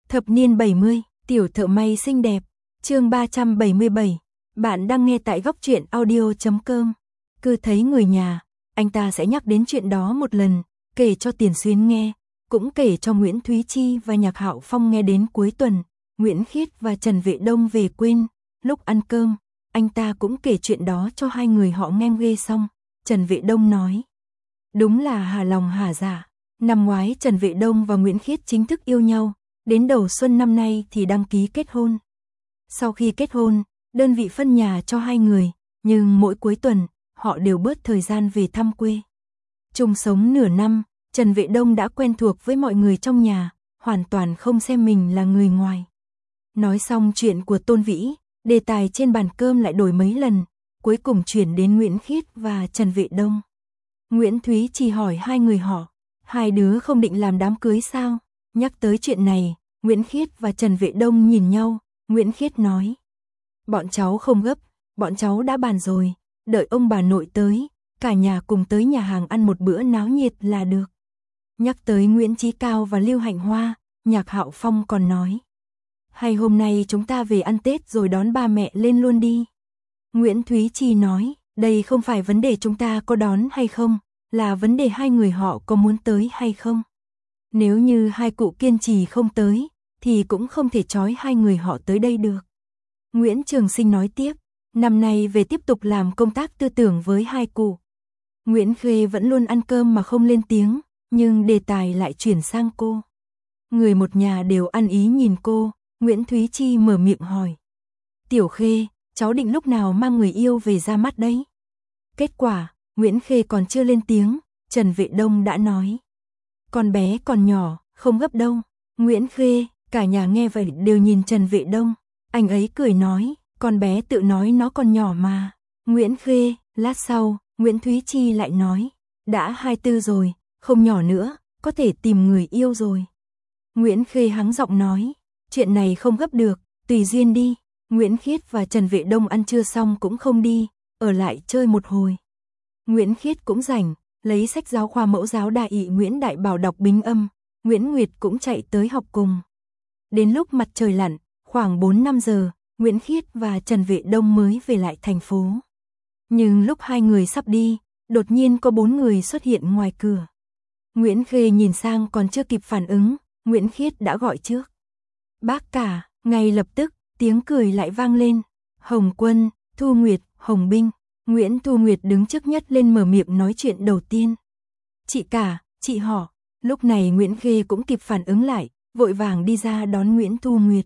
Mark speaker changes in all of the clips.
Speaker 1: Thập niên 70, tiểu thợ may xinh đẹp, chương 377, bạn đang nghe tại góc truyện audio.com. Cứ thấy người nhà, anh ta sẽ nhắc đến chuyện đó một lần, kể cho Tiền Xuyến nghe, cũng kể cho Nguyễn Thúy Chi và Nhạc Hạo Phong nghe đến cuối tuần, Nguyễn Khiết và Trần Vệ Đông về quên, lúc ăn cơm, anh ta cũng kể chuyện đó cho hai người họ nghe ghê xong, Trần Vệ Đông nói. Đúng là hà lòng hà dạ, năm ngoái Trần Vệ Đông và Nguyễn Khiết chính thức yêu nhau, đến đầu xuân năm nay thì đăng ký kết hôn. Sau khi kết hôn, đơn vị phân nhà cho hai người, nhưng mỗi cuối tuần, họ đều bớt thời gian về thăm quê. Chung sống nửa năm, Trần Vệ Đông đã quen thuộc với mọi người trong nhà, hoàn toàn không xem mình là người ngoài. Nói xong chuyện của Tôn Vĩ, đề tài trên bàn cơm lại đổi mấy lần, cuối cùng chuyển đến Nguyễn Khiết và Trần Vệ Đông. Nguyễn Thúy chỉ hỏi hai người họ, hai đứa không định làm đám cưới sao? Nhắc tới chuyện này, Nguyễn Khiết và Trần Vệ Đông nhìn nhau, Nguyễn Khiết nói. Bọn cháu không gấp, bọn cháu đã bàn rồi, đợi ông bà nội tới, cả nhà cùng tới nhà hàng ăn một bữa náo nhiệt là được. Nhắc tới Nguyễn Chí Cao và Lưu Hạnh Hoa, Nhạc Hạo Phong còn nói. Hay hôm nay chúng ta về ăn Tết rồi đón ba mẹ lên luôn đi. Nguyễn Thúy Chi nói, đây không phải vấn đề chúng ta có đón hay không, là vấn đề hai người họ có muốn tới hay không. Nếu như hai cụ kiên trì không tới, thì cũng không thể trói hai người họ tới đây được. Nguyễn Trường Sinh nói tiếp, năm nay về tiếp tục làm công tác tư tưởng với hai cụ. Nguyễn Khê vẫn luôn ăn cơm mà không lên tiếng, nhưng đề tài lại chuyển sang cô. Người một nhà đều ăn ý nhìn cô, Nguyễn Thúy Chi mở miệng hỏi. Tiểu Khê, cháu định lúc nào mang người yêu về ra mắt đấy? Kết quả, Nguyễn Khê còn chưa lên tiếng, Trần Vệ Đông đã nói. Con bé còn nhỏ, không gấp đâu. Nguyễn Khê, cả nhà nghe vậy đều nhìn Trần Vệ Đông. Anh ấy cười nói, con bé tự nói nó còn nhỏ mà. Nguyễn Khê, lát sau, Nguyễn Thúy Chi lại nói. Đã 24 rồi, không nhỏ nữa, có thể tìm người yêu rồi. Nguyễn Khê hắng giọng nói, chuyện này không gấp được, tùy duyên đi. Nguyễn Khiết và Trần Vệ Đông ăn trưa xong cũng không đi, ở lại chơi một hồi. Nguyễn Khiết cũng rảnh, lấy sách giáo khoa mẫu giáo Đại Ị Nguyễn Đại Bảo đọc bính âm, Nguyễn Nguyệt cũng chạy tới học cùng. Đến lúc mặt trời lặn, khoảng 4-5 giờ, Nguyễn Khiết và Trần Vệ Đông mới về lại thành phố. Nhưng lúc hai người sắp đi, đột nhiên có 4 người xuất hiện ngoài cửa. Nguyễn Khê nhìn sang còn chưa kịp phản ứng, Nguyễn Khiết đã gọi trước. Bác cả, ngay lập tức, tiếng cười lại vang lên. Hồng Quân, Thu Nguyệt, Hồng Binh. Nguyễn Thu Nguyệt đứng trước nhất lên mở miệng nói chuyện đầu tiên. Chị cả, chị họ. Lúc này Nguyễn Khê cũng kịp phản ứng lại, vội vàng đi ra đón Nguyễn Thu Nguyệt.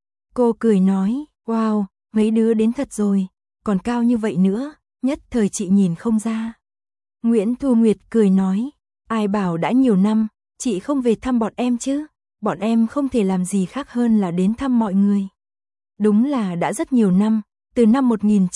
Speaker 1: Cô cười nói, wow, mấy đứa đến thật rồi, còn cao như vậy nữa, nhất thời chị nhìn không ra. Nguyễn Thu Nguyệt cười nói, ai bảo đã nhiều năm, chị không về thăm bọn em chứ, bọn em không thể làm gì khác hơn là đến thăm mọi người. Đúng là đã rất nhiều năm, từ năm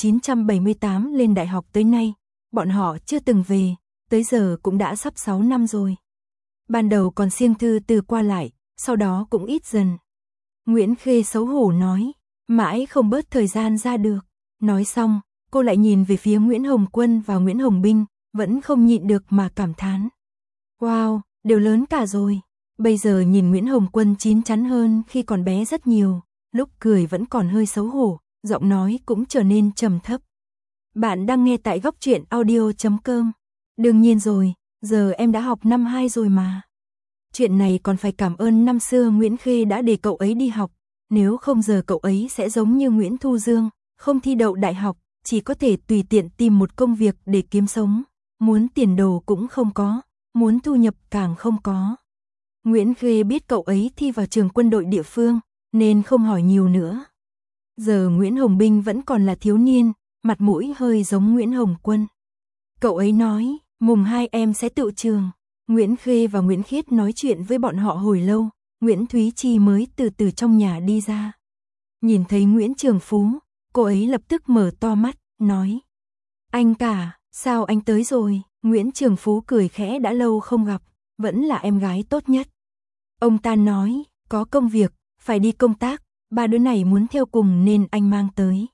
Speaker 1: 1978 lên đại học tới nay, bọn họ chưa từng về, tới giờ cũng đã sắp 6 năm rồi. Ban đầu còn siêng thư từ qua lại, sau đó cũng ít dần. Nguyễn Khê xấu hổ nói, mãi không bớt thời gian ra được. Nói xong, cô lại nhìn về phía Nguyễn Hồng Quân và Nguyễn Hồng Binh, vẫn không nhịn được mà cảm thán. Wow, đều lớn cả rồi. Bây giờ nhìn Nguyễn Hồng Quân chín chắn hơn khi còn bé rất nhiều, lúc cười vẫn còn hơi xấu hổ, giọng nói cũng trở nên trầm thấp. Bạn đang nghe tại góc truyện audio.com. Đương nhiên rồi, giờ em đã học năm 2 rồi mà. Chuyện này còn phải cảm ơn năm xưa Nguyễn Khê đã để cậu ấy đi học, nếu không giờ cậu ấy sẽ giống như Nguyễn Thu Dương, không thi đậu đại học, chỉ có thể tùy tiện tìm một công việc để kiếm sống, muốn tiền đồ cũng không có, muốn thu nhập càng không có. Nguyễn Khê biết cậu ấy thi vào trường quân đội địa phương, nên không hỏi nhiều nữa. Giờ Nguyễn Hồng Binh vẫn còn là thiếu niên, mặt mũi hơi giống Nguyễn Hồng Quân. Cậu ấy nói, mùng 2 em sẽ tự trường. Nguyễn Khê và Nguyễn Khiết nói chuyện với bọn họ hồi lâu, Nguyễn Thúy Chi mới từ từ trong nhà đi ra. Nhìn thấy Nguyễn Trường Phú, cô ấy lập tức mở to mắt, nói. Anh cả, sao anh tới rồi? Nguyễn Trường Phú cười khẽ, đã lâu không gặp, vẫn là em gái tốt nhất. Ông ta nói, có công việc, phải đi công tác, ba đứa này muốn theo cùng nên anh mang tới.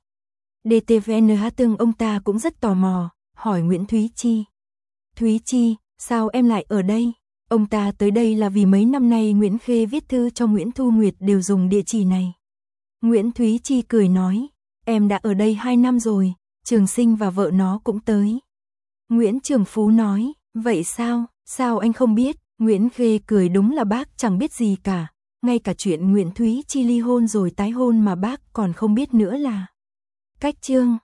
Speaker 1: DTVNH tương ông ta cũng rất tò mò, hỏi Nguyễn Thúy Chi. Thúy Chi, sao em lại ở đây? Ông ta tới đây là vì mấy năm nay Nguyễn Khê viết thư cho Nguyễn Thu Nguyệt đều dùng địa chỉ này. Nguyễn Thúy Chi cười nói, em đã ở đây 2 năm rồi, Trường Sinh và vợ nó cũng tới. Nguyễn Trường Phú nói, vậy sao anh không biết? Nguyễn Khê cười, đúng là bác chẳng biết gì cả, ngay cả chuyện Nguyễn Thúy Chi ly hôn rồi tái hôn mà bác còn không biết nữa là. Cách chương